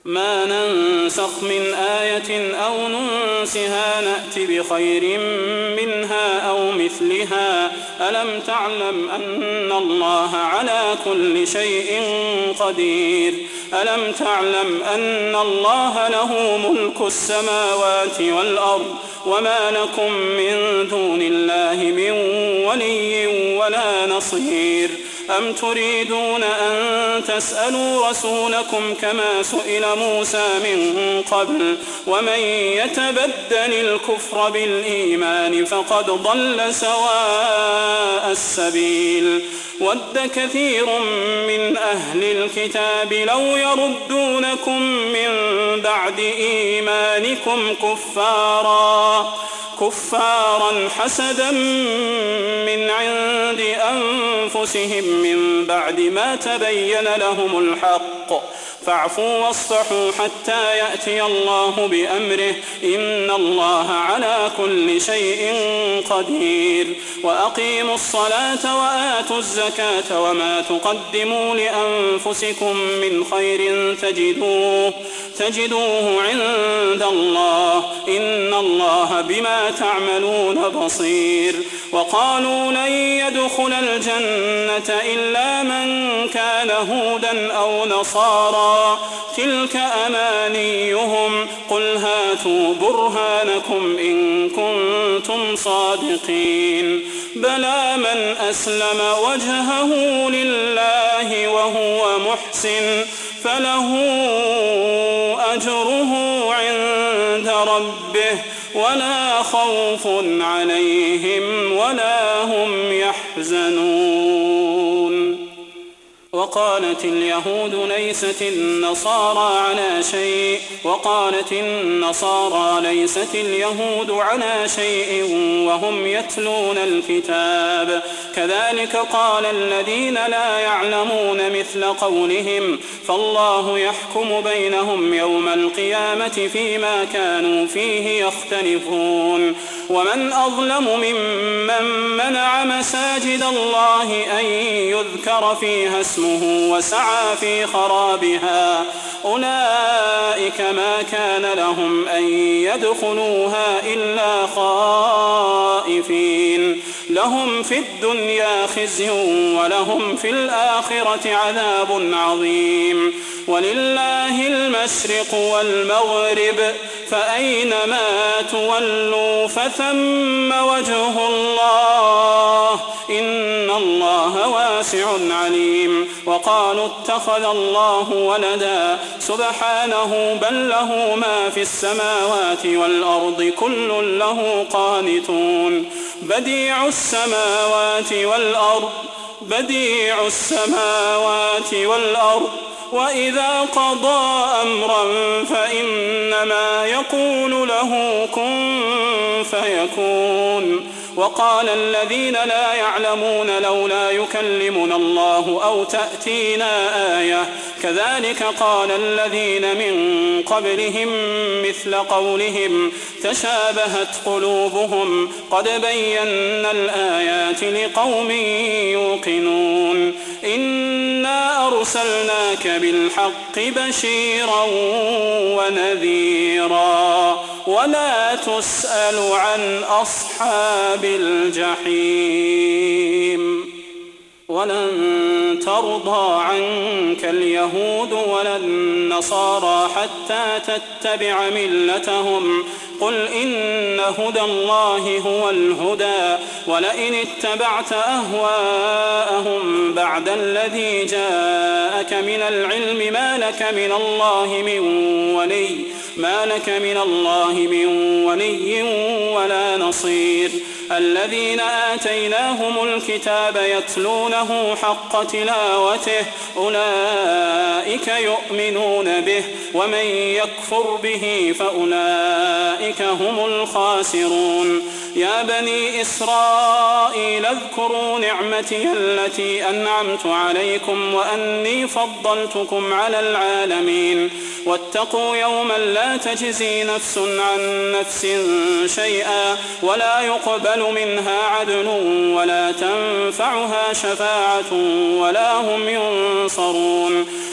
ما ننسخ من آية أو ننسها نأت بخير منها أو مثلها ألم تعلم أن الله على كل شيء قدير ألم تعلم أن الله له ملك السماوات والأرض وما لكم من دون الله من ولي ولا نصير أم تريدون أن تسألوا رسولكم كما سئل موسى من قبل ومن يتبدل الكفر بالإيمان فقد ضل سواء السبيل ود كثير من أهل الكتاب لو يردونكم من بعد إيمانكم كفارا حسدا من عند أنفسهم من بعد ما تبين لهم الحق فاعفوا واصفحوا حتى يأتي الله بأمره إن الله على كل شيء قدير وأقيموا الصلاة وآتوا الزكاة وما تقدموا لأنفسكم من خير تجدوه عند الله إن الله بما تعملون بصير وقالوا لن يدخل الجنة إلا من كان هودا أو نصارى تلك أمانيهم قل هاتوا برهانكم إن كنتم صادقين بلى من أسلم وجهه لله وهو محسن فله أجره عند ربه ولا خوف عليهم ولا هم يحزنون وقالت اليهود ليست النصارى على شيء وقالت النصارى ليست اليهود على شيء وهم يتلون الكتاب كذلك قال الذين لا يعلمون مثل قولهم فالله يحكم بينهم يوم القيامة فيما كانوا فيه يختلفون ومن أظلم ممن منع مساجد الله أن يذكر فيها اسمه وسعى في خرابها أولئك ما كان لهم أن يدخلوها إلا خائفين لهم في الدنيا خزي ولهم في الآخرة عذاب عظيم ولله المشرق والمغرب فأينما تولوا فثم وجه الله إن الله واسع عليم وقالوا اتخذ الله ولدا سبحانه بل له ما في السماوات والأرض كل له قانتون بديع السماوات والأرض وإذا قضى أمرا فإنما يقول له كن فيكون وقال الذين لا يعلمون لولا يكلمنا الله أو تأتينا آية كذلك قال الذين من قبلهم مثل قولهم تشابهت قلوبهم قد بينا الآيات لقوم يوقنون إنا أرسلناك بالحق بشيرا ونذيرا ولا تسأل عن أصحاب الجحيم ولن ترضى عنك اليهود ولا النصارى حتى تتبع ملتهم قل إن هدى الله هو الهدى ولئن اتبعت أهواءهم بعد الذي جاءك من العلم ما لك من الله من ولي ولا نصير الذين آتيناهم الكتاب يتلونه حق تلاوته أولئك يؤمنون به ومن يكفر به فأولئك هم الخاسرون يا بني إسرائيل اذكروا نعمتي التي أنعمت عليكم وأني فضلتكم على العالمين واتقوا يوما لا تجزي نفس عن نفس شيئا ولا يقبل منها عدل ولا تنفعها شفاعة ولا هم ينصرون